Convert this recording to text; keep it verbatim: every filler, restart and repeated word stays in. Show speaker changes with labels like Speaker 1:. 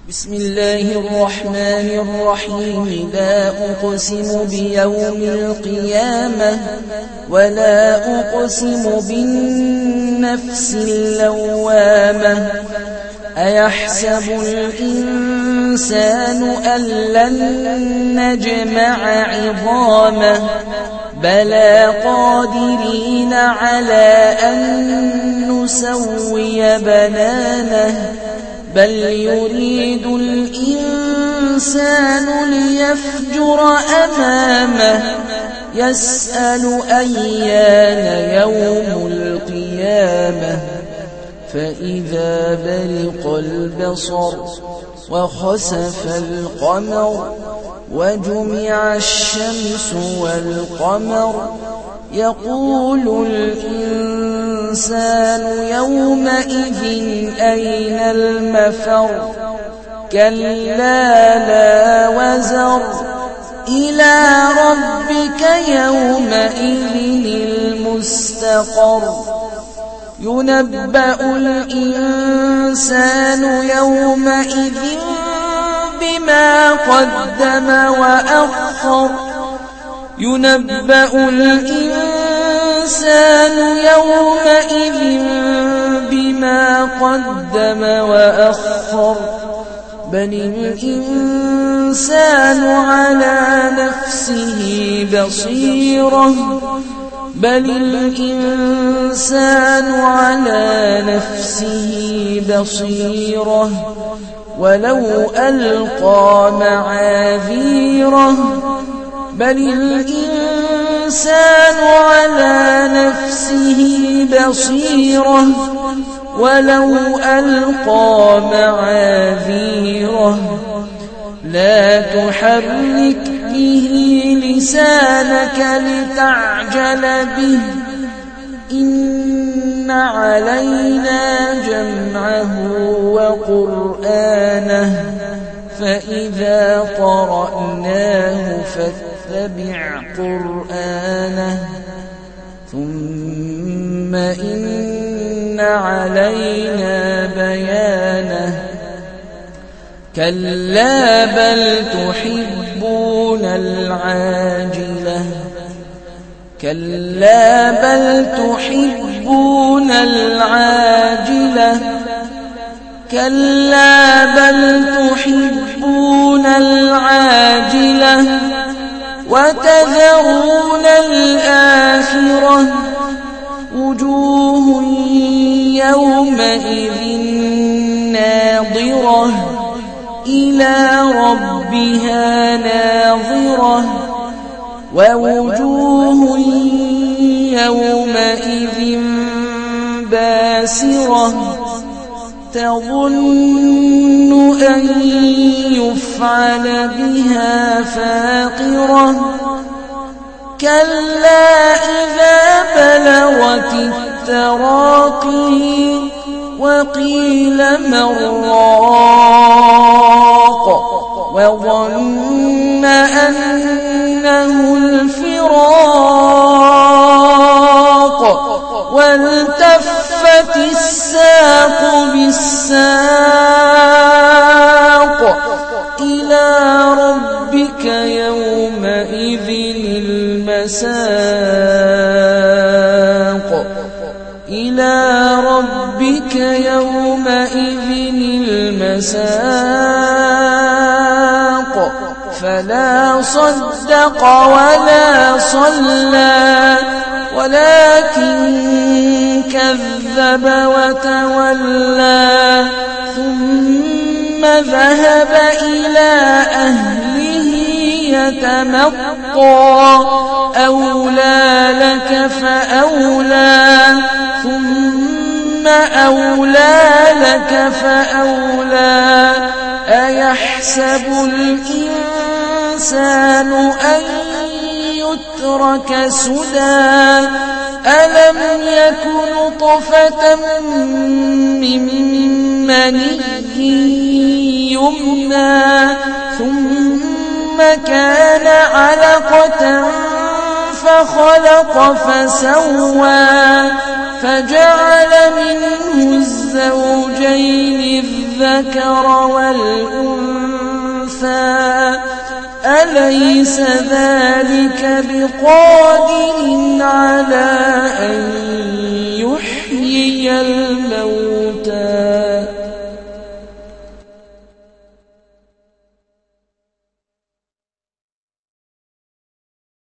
Speaker 1: بسم الله الرحمن الرحيم. لا أقسم بيوم القيامة ولا أقسم بالنفس اللوامة. أيحسب الإنسان أن لن نجمع عظامه بلى قادرين على أن نسوي بنانه بل يريد الإنسان ليفجر أمامه يسأل أيان يوم القيامة فإذا برق البصر وخسف القمر وجمع الشمس والقمر يقول الإنسان يومئذ أين المفر كلا لا وزر إلى ربك يومئذ المستقر ينبأ الإنسان يومئذ بما قدم وأخر ينبأ الإنسان يومئذ بما قدم وأخر بل الإنسان على نفسه بصيرة بل الإنسان على نفسه بصيرة ولو ألقى معاذيره بل الإنسان على نفسه بصيرة ولو ألقى معاذيره لا تحرك به لسانك لتعجل به إن علينا جمعه وقرآنه فإذا قرأناه فاتبع قرآنه ثم إن علينا بيانه كلا بل تحبون العاجلة كلا بل تحبون العاجلة كلا بل تحبون العاجلة وتذرون الآخرة وجوه يومئذ ناظرة إلى ربها ناظرة ووجوه يومئذ باسرة تظن أن يفعل بها فاقرة كلا إذا بلغت التراقي وقيل من راق وظن أنه الفراق والتفت الساق بالساق إلى ربك يومئذ المساق إلى ربك يومئذ المساق فلا صدق ولا صلى ولكن كذب وتولى ثم ذهب إلى أهله يتمطى أولى لك فأولى ثم أولى لك فأولى أيحسب الإنسان أن يترك سدى ألم يكن طفة من مني يمنى ثم كان علقة فخلق فسوى فجعل منه الزوجين الذكر والأنثى أليس ذلك بقادر على أن يحيي